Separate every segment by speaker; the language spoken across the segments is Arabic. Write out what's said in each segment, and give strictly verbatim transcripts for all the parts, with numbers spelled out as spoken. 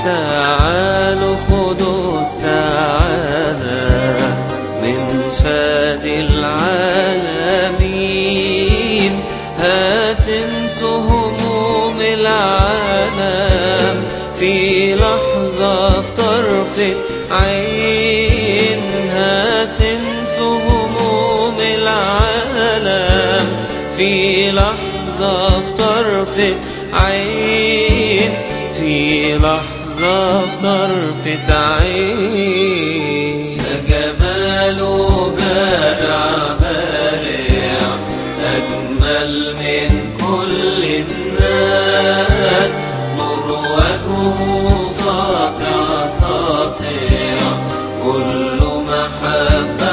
Speaker 1: تعالوا خذوا السعادة من فادي العالمين. هتنسوا هموم العالم في لحظة في طرفة عين. هتنسوا هموم العالم في لحظة في طرفة عين. في لحظة في طرفة عين. ده جماله بارع بارع أجمل من كل الناس. نور وجهه ساطع ساطع كله محبة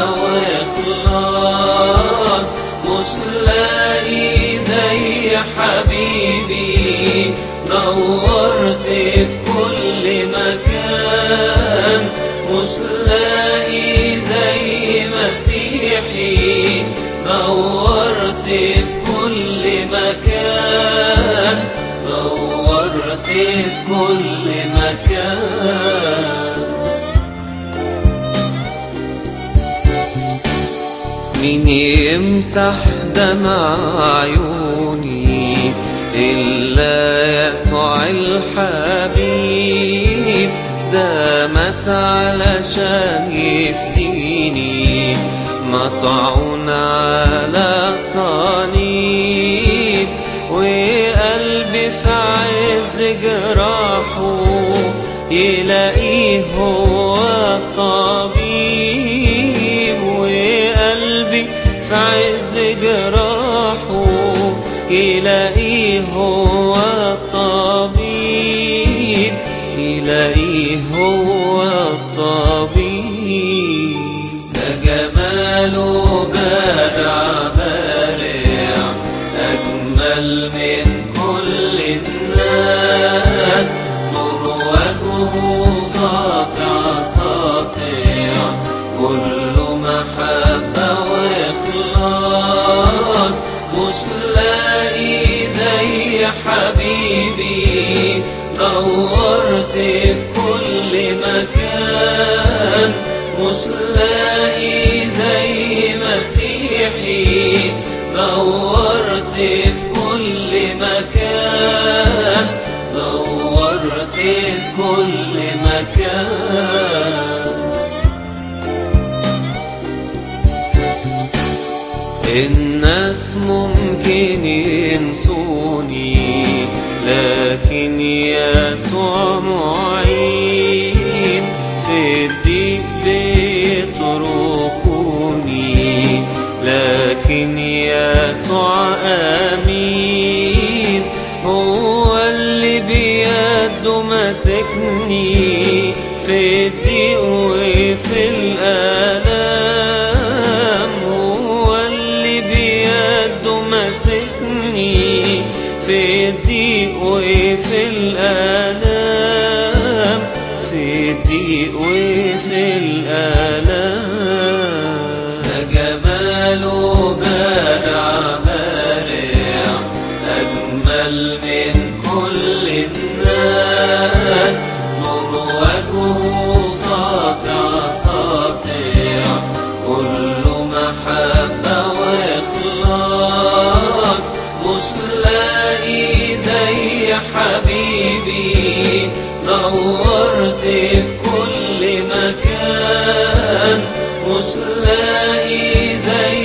Speaker 1: وإخلاص. مش لاقي زي حبيبي دورت في كل مكان. مش لاقي زي مسيحي دورت في كل مكان. دورت في كل مكان. مين يمسح دمع عيوني إلا يسوع الحبيب. ده مات علشان يفديني مطعون على الصليب. وقلبي في عز جراحه يلاقيه هو الطبيب. وقلبي في عز جراحه يلاقيه هو الطبيب. يلاقيه هو الطبيب. ده جماله بارع بارع أجمل من كل الناس. نور وجهه ساطع ساطع كله محبة وإخلاص. مش لاقي زي حبيبي دورت في كل مكان. مش لاقي زي مسيحي دورت في كل مكان. دورت في كل مكان. الناس ممكن ينسوني لكن يسوع معين. في الضيق بيتركوني لكن يسوع أمين. هو اللي بيده ماسكني في الضيق وفي الآلام. هو اللي بيده ماسكني في الضيق وفي الآلام. في الضيق وفي الآلام. ده جماله بارع بارع أجمل من كل الناس. نور وجهه ساطع ساطع كله محبة وإخلاص. مش لاقي زي حبيبي دورت في كل مكان. مش لاقي زي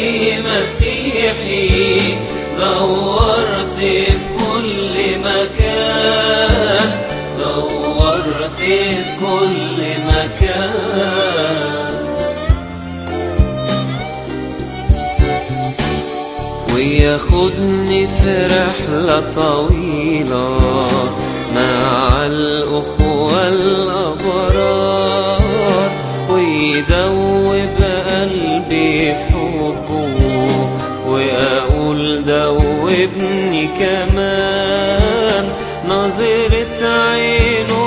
Speaker 1: مسيحي دورت في كل مكان. دورت في كل مكان. وياخدني في رحلة طويلة مع الأخوة الأبرار. ويدوب قلبي في حبه وأقول دوبني كمان. نظرة عينه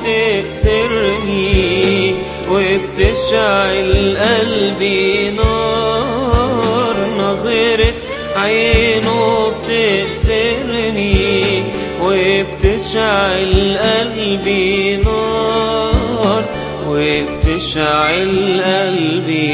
Speaker 1: بتكسرني وبتشعل قلبي نار. نظرة عينه بتكسرني وبتشعل قلبي نار، وبتشعل قلبي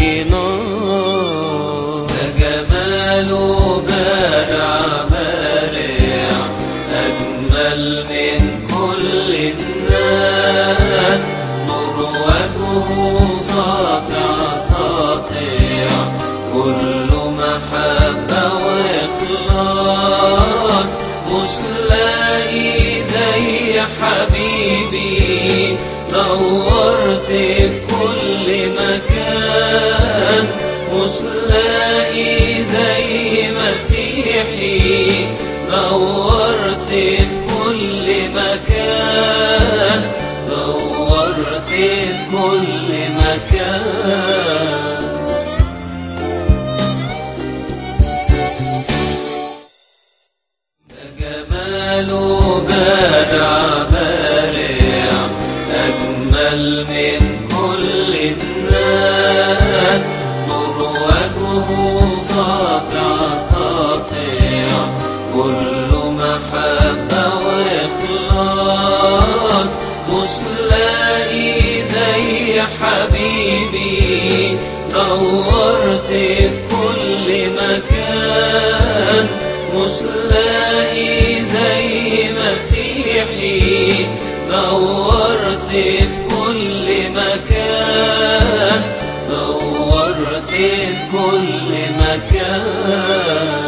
Speaker 1: نار. ده جماله بارع بارع أجمل من كل الناس، نور وجهه ساطع ساطع كله محبة وإخلاص. مش لاقي زي حبيبي، دورت في كل مكان. مش لاقي زي مسيحي، دورت في كل مكان، دورت في كل مكان. جماله بارع بارع أجمل من كل الناس، نور وجهه ساطع ساطع كله محبة وإخلاص. مش لاقي زي حبيبي، دورت في كل مكان. مش لاقي زي مسيحي، دورت في كل مكان، دورت في كل مكان.